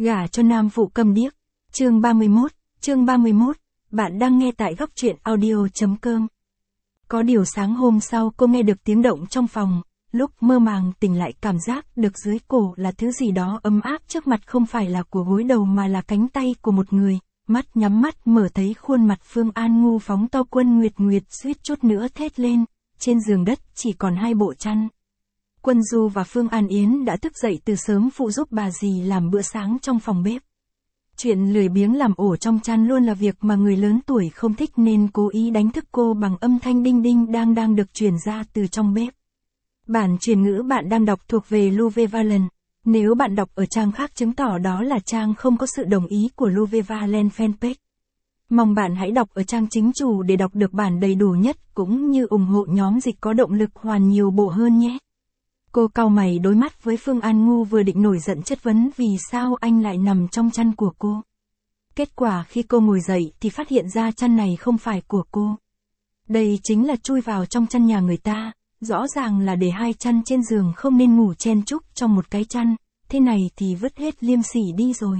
Gả cho nam phụ câm điếc. Chương 31, bạn đang nghe tại góc truyện audio.com. Có điều sáng hôm sau cô nghe được tiếng động trong phòng, lúc mơ màng tỉnh lại cảm giác được dưới cổ là thứ gì đó ấm áp trước mặt không phải là của gối đầu mà là cánh tay của một người, mắt nhắm mắt mở thấy khuôn mặt Phương An Ngu phóng to. Quân Nguyệt Nguyệt suýt chút nữa thét lên, trên giường đất chỉ còn hai bộ chăn. Quân Du và Phương An Yến đã thức dậy từ sớm phụ giúp bà dì làm bữa sáng trong phòng bếp. Chuyện lười biếng làm ổ trong chăn luôn là việc mà người lớn tuổi không thích nên cố ý đánh thức cô bằng âm thanh đinh đinh đang được truyền ra từ trong bếp. Bản truyền ngữ bạn đang đọc thuộc về Louve Valen. Nếu bạn đọc ở trang khác chứng tỏ đó là trang không có sự đồng ý của Louve Valen fanpage. Mong bạn hãy đọc ở trang chính chủ để đọc được bản đầy đủ nhất cũng như ủng hộ nhóm dịch có động lực hoàn nhiều bộ hơn nhé. Cô cau mày đối mắt với Phương An Ngu vừa định nổi giận chất vấn vì sao anh lại nằm trong chăn của cô. Kết quả khi cô ngồi dậy thì phát hiện ra chăn này không phải của cô. Đây chính là chui vào trong chăn nhà người ta, rõ ràng là để hai chăn trên giường không nên ngủ chen chúc trong một cái chăn, thế này thì vứt hết liêm sỉ đi rồi.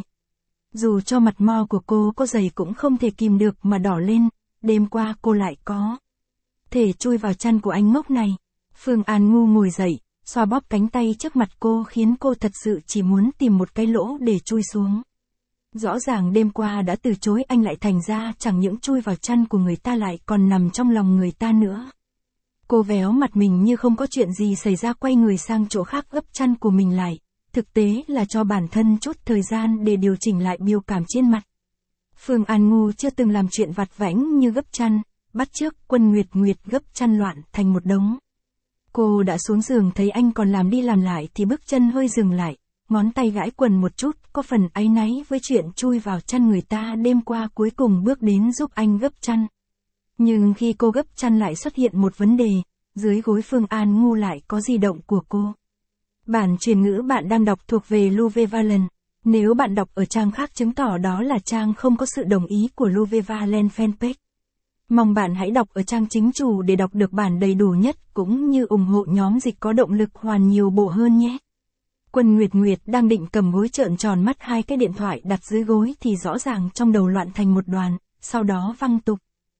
Dù cho mặt mo của cô có dày cũng không thể kìm được mà đỏ lên, đêm qua cô lại có thể chui vào chăn của anh ngốc này. Phương An Ngu ngồi dậy, xoa bóp cánh tay trước mặt cô khiến cô thật sự chỉ muốn tìm một cái lỗ để chui xuống. Rõ ràng đêm qua đã từ chối anh lại thành ra chẳng những chui vào chăn của người ta lại còn nằm trong lòng người ta nữa. Cô véo mặt mình như không có chuyện gì xảy ra quay người sang chỗ khác gấp chăn của mình lại. Thực tế là cho bản thân chút thời gian để điều chỉnh lại biểu cảm trên mặt. Phương An Ngu chưa từng làm chuyện vặt vãnh như gấp chăn, bắt chước Quân Nguyệt Nguyệt gấp chăn loạn thành một đống. Cô đã xuống giường thấy anh còn làm đi làm lại thì bước chân hơi dừng lại, ngón tay gãi quần một chút, có phần áy náy với chuyện chui vào chăn người ta đêm qua cuối cùng bước đến giúp anh gấp chăn. Nhưng khi cô gấp chăn lại xuất hiện một vấn đề, dưới gối Phương An Ngu lại có di động của cô. Bản truyền ngữ bạn đang đọc thuộc về Louve Valen. Nếu bạn đọc ở trang khác chứng tỏ đó là trang không có sự đồng ý của Louve Valen fanpage. Mong bạn hãy đọc ở trang chính chủ để đọc được bản đầy đủ nhất cũng như ủng hộ nhóm dịch có động lực hoàn nhiều bộ hơn nhé. Quân Nguyệt Nguyệt đang định cầm gối trợn tròn mắt hai cái điện thoại đặt dưới gối thì rõ ràng trong đầu loạn thành một đoàn, sau đó văng tục.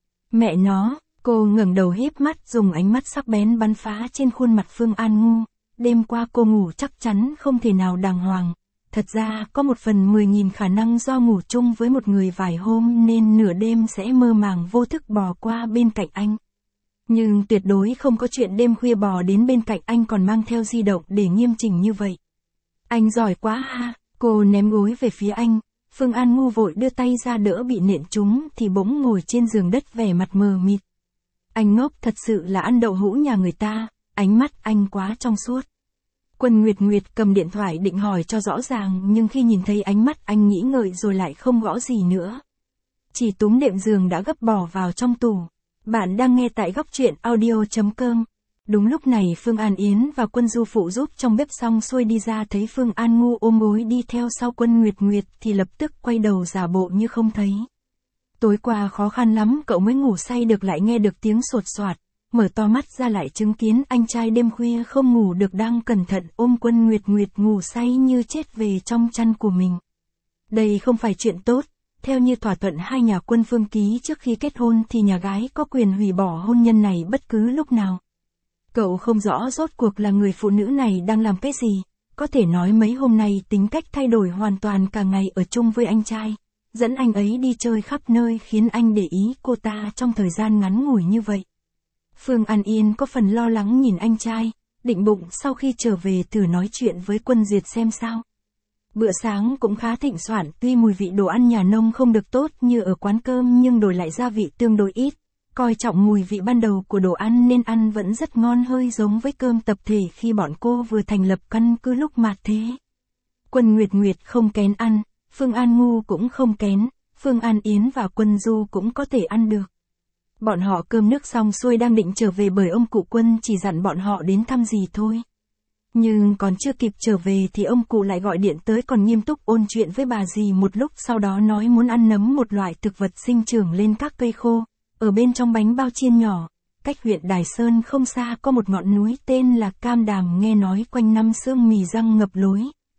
Mẹ nó, cô ngẩng đầu híp mắt dùng ánh mắt sắc bén bắn phá trên khuôn mặt Phương An Ngu. Đêm qua cô ngủ chắc chắn không thể nào đàng hoàng. Thật ra có 1/10.000 khả năng do ngủ chung với một người vài hôm nên nửa đêm sẽ mơ màng vô thức bò qua bên cạnh anh. Nhưng tuyệt đối không có chuyện đêm khuya bò đến bên cạnh anh còn mang theo di động để nghiêm chỉnh như vậy. Anh giỏi quá ha, cô ném gối về phía anh. Phương An Ngu vội đưa tay ra đỡ bị nện trúng thì bỗng ngồi trên giường đất vẻ mặt mờ mịt. Anh ngốc thật sự là ăn đậu hũ nhà người ta, ánh mắt anh quá trong suốt. Quân Nguyệt Nguyệt cầm điện thoại định hỏi cho rõ ràng nhưng khi nhìn thấy ánh mắt anh nghĩ ngợi rồi lại không gõ gì nữa. Chỉ túm đệm giường đã gấp bỏ vào trong tủ. Bạn đang nghe tại góc truyện audio.com. Đúng lúc này Phương An Yến và Quân Du phụ giúp trong bếp xong xuôi đi ra thấy Phương An Ngu ôm gối đi theo sau Quân Nguyệt Nguyệt thì lập tức quay đầu giả bộ như không thấy. Tối qua khó khăn lắm cậu mới ngủ say được lại nghe được tiếng sột soạt. Mở to mắt ra lại chứng kiến anh trai đêm khuya không ngủ được đang cẩn thận ôm Quân Nguyệt Nguyệt ngủ say như chết về trong chăn của mình. Đây không phải chuyện tốt, theo như thỏa thuận hai nhà Quân Phương ký trước khi kết hôn thì nhà gái có quyền hủy bỏ hôn nhân này bất cứ lúc nào. Cậu không rõ rốt cuộc là người phụ nữ này đang làm cái gì, có thể nói mấy hôm nay tính cách thay đổi hoàn toàn cả ngày ở chung với anh trai, dẫn anh ấy đi chơi khắp nơi khiến anh để ý cô ta trong thời gian ngắn ngủi như vậy. Phương An Yên có phần lo lắng nhìn anh trai, định bụng sau khi trở về thử nói chuyện với Quân Duyệt xem sao. Bữa sáng cũng khá thịnh soạn, tuy mùi vị đồ ăn nhà nông không được tốt như ở quán cơm nhưng đổi lại gia vị tương đối ít, coi trọng mùi vị ban đầu của đồ ăn nên ăn vẫn rất ngon, hơi giống với cơm tập thể khi bọn cô vừa thành lập căn cứ lúc mạt thế. Quân Nguyệt Nguyệt không kén ăn, Phương An Ngu cũng không kén, Phương An Yến và Quân Du cũng có thể ăn được. Bọn họ cơm nước xong xuôi đang định trở về bởi ông cụ Quân chỉ dặn bọn họ đến thăm gì thôi. Nhưng còn chưa kịp trở về thì ông cụ lại gọi điện tới còn nghiêm túc ôn chuyện với bà dì một lúc sau đó nói muốn ăn nấm, một loại thực vật sinh trưởng lên các cây khô, ở bên trong bánh bao chiên nhỏ. Cách huyện Đài Sơn không xa có một ngọn núi tên là Cam Đàm, nghe nói quanh năm sương mì răng ngập lối,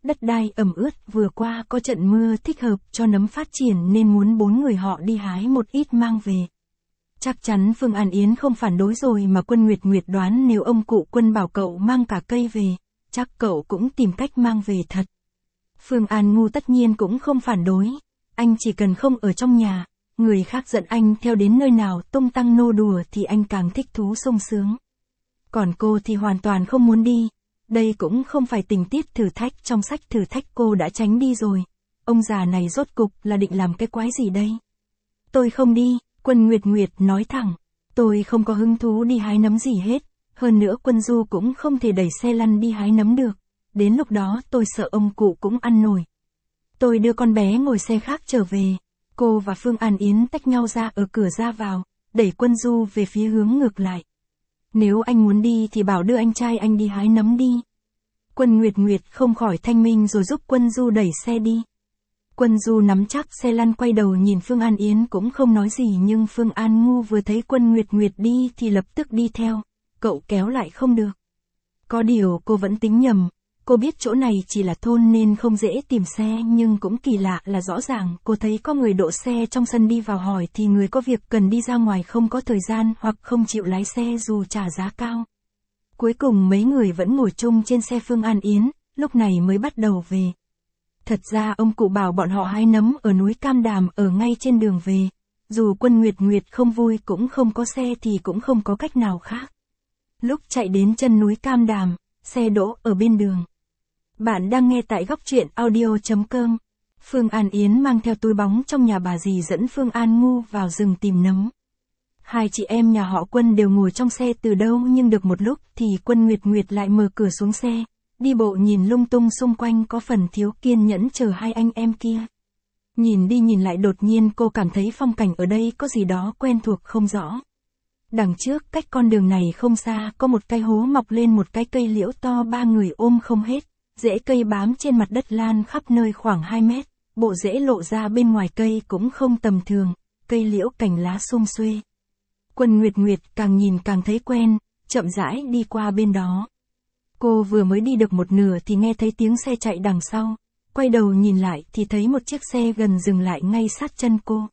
đất đai ẩm ướt, vừa qua có trận mưa thích hợp cho nấm phát triển nên muốn 4 người họ đi hái một ít mang về. Chắc chắn Phương An Yến không phản đối rồi, mà Quân Nguyệt Nguyệt đoán nếu ông cụ Quân bảo cậu mang cả cây về, chắc cậu cũng tìm cách mang về thật. Phương An ngu tất nhiên cũng không phản đối, anh chỉ cần không ở trong nhà, người khác giận anh theo đến nơi nào tung tăng nô đùa thì anh càng thích thú sung sướng. Còn cô thì hoàn toàn không muốn đi, đây cũng không phải tình tiết thử thách trong sách thử thách cô đã tránh đi rồi. Ông già này rốt cục là định làm cái quái gì đây? Tôi không đi, Quân Nguyệt Nguyệt nói thẳng, tôi không có hứng thú đi hái nấm gì hết, hơn nữa Quân Du cũng không thể đẩy xe lăn đi hái nấm được, đến lúc đó tôi sợ ông cụ cũng ăn nổi. Tôi đưa con bé ngồi xe khác trở về. Cô và Phương An Yến tách nhau ra ở cửa ra vào, đẩy Quân Du về phía hướng ngược lại. Nếu anh muốn đi thì bảo đưa anh trai anh đi hái nấm đi. Quân Nguyệt Nguyệt không khỏi thanh minh rồi giúp Quân Du đẩy xe đi. Quân Du nắm chắc xe lăn quay đầu nhìn Phương An Yến cũng không nói gì, nhưng Phương An ngu vừa thấy Quân Nguyệt Nguyệt đi thì lập tức đi theo, cậu kéo lại không được. Có điều cô vẫn tính nhầm, cô biết chỗ này chỉ là thôn nên không dễ tìm xe, nhưng cũng kỳ lạ là rõ ràng cô thấy có người đỗ xe trong sân, đi vào hỏi thì người có việc cần đi ra ngoài không có thời gian hoặc không chịu lái xe dù trả giá cao. Cuối cùng mấy người vẫn ngồi chung trên xe Phương An Yến, lúc này mới bắt đầu về. Thật ra ông cụ bảo bọn họ hái nấm ở núi Cam Đàm ở ngay trên đường về. Dù Quân Nguyệt Nguyệt không vui cũng không có xe thì cũng không có cách nào khác. Lúc chạy đến chân núi Cam Đàm, xe đỗ ở bên đường. Bạn đang nghe tại góc truyện audio.com. Phương An Yến mang theo túi bóng trong nhà bà dì dẫn Phương An ngu vào rừng tìm nấm. Hai chị em nhà họ Quân đều ngồi trong xe từ đâu, nhưng được một lúc thì Quân Nguyệt Nguyệt lại mở cửa xuống xe, đi bộ nhìn lung tung xung quanh, có phần thiếu kiên nhẫn chờ hai anh em kia. Nhìn đi nhìn lại đột nhiên cô cảm thấy phong cảnh ở đây có gì đó quen thuộc không rõ. Đằng trước cách con đường này không xa có một cái hố mọc lên một cái cây liễu to, ba người ôm không hết, rễ cây bám trên mặt đất lan khắp nơi khoảng 2 mét, bộ rễ lộ ra bên ngoài cây cũng không tầm thường, cây liễu cành lá sum xuê. Quân Nguyệt Nguyệt càng nhìn càng thấy quen, chậm rãi đi qua bên đó. Cô vừa mới đi được một nửa thì nghe thấy tiếng xe chạy đằng sau, quay đầu nhìn lại thì thấy một chiếc xe gần dừng lại ngay sát chân cô.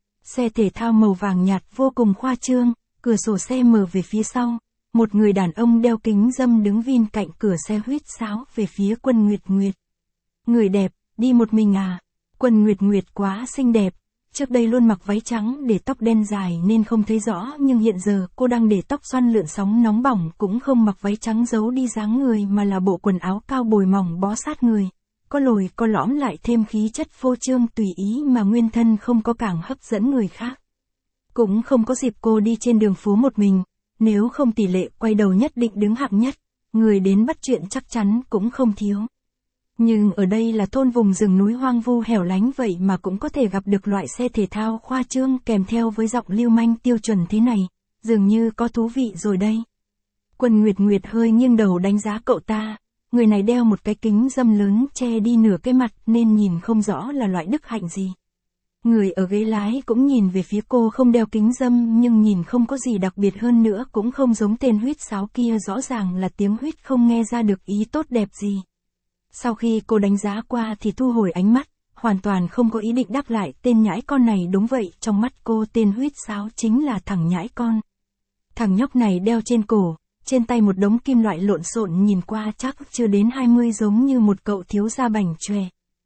Xe thể thao màu vàng nhạt vô cùng khoa trương, cửa sổ xe mở về phía sau, một người đàn ông đeo kính râm đứng vin cạnh cửa xe huýt sáo về phía Quân Nguyệt Nguyệt. Người đẹp, đi một mình à? Quân Nguyệt Nguyệt quá xinh đẹp, trước đây luôn mặc váy trắng để tóc đen dài nên không thấy rõ, nhưng hiện giờ cô đang để tóc xoăn lượn sóng nóng bỏng, cũng không mặc váy trắng giấu đi dáng người mà là bộ quần áo cao bồi mỏng bó sát người, có lồi có lõm lại thêm khí chất phô trương tùy ý mà nguyên thân không có càng hấp dẫn người khác. Cũng không có dịp cô đi trên đường phố một mình, nếu không tỷ lệ quay đầu nhất định đứng hạng nhất, người đến bắt chuyện chắc chắn cũng không thiếu. Nhưng ở đây là thôn vùng rừng núi hoang vu hẻo lánh, vậy mà cũng có thể gặp được loại xe thể thao khoa trương kèm theo với giọng lưu manh tiêu chuẩn thế này, dường như có thú vị rồi đây. Quân Nguyệt Nguyệt hơi nghiêng đầu đánh giá cậu ta, người này đeo một cái kính râm lớn che đi nửa cái mặt nên nhìn không rõ là loại đức hạnh gì. Người ở ghế lái cũng nhìn về phía cô không đeo kính râm nhưng nhìn không có gì đặc biệt, hơn nữa cũng không giống tên huýt sáo kia, rõ ràng là tiếng huýt không nghe ra được ý tốt đẹp gì. Sau khi cô đánh giá qua thì thu hồi ánh mắt, hoàn toàn không có ý định đáp lại tên nhãi con này. Đúng vậy, trong mắt cô tên huýt sáo chính là thằng nhãi con. Thằng nhóc này đeo trên cổ, trên tay một đống kim loại lộn xộn, nhìn qua chắc chưa đến 20, giống như một cậu thiếu gia bảnh chòe.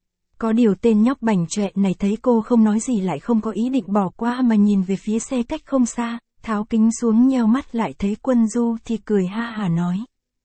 Có điều tên nhóc bảnh chòe này thấy cô không nói gì lại không có ý định bỏ qua mà nhìn về phía xe cách không xa, tháo kính xuống nheo mắt lại thấy Quân Du thì cười ha hả nói.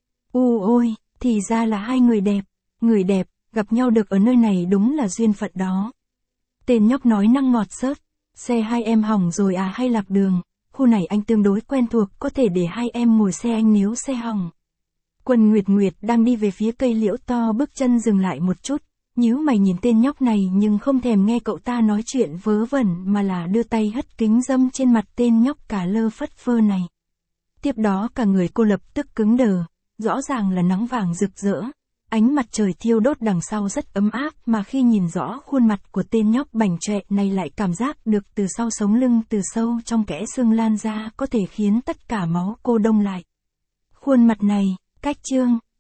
Ôi, thì ra là hai người đẹp, gặp nhau được ở nơi này đúng là duyên phận đó. Tên nhóc nói năng ngọt xớt, xe hai em hỏng rồi à hay lạc đường, khu này anh tương đối quen thuộc, có thể để hai em ngồi xe anh nếu xe hỏng. Quân Nguyệt Nguyệt đang đi về phía cây liễu to, bước chân dừng lại một chút, nhíu mày nhìn tên nhóc này nhưng không thèm nghe cậu ta nói chuyện vớ vẩn mà là đưa tay hất kính râm trên mặt tên nhóc cả lơ phất phơ này. Tiếp đó cả người cô lập tức cứng đờ, rõ ràng là nắng vàng rực rỡ, ánh mặt trời thiêu đốt đằng sau rất ấm áp, mà khi nhìn rõ khuôn mặt của tên nhóc bảnh chọe này lại cảm giác được từ sau sống lưng, từ sâu trong kẽ xương lan ra, có thể khiến tất cả máu cô đông lại. Khuôn mặt này, cách trương,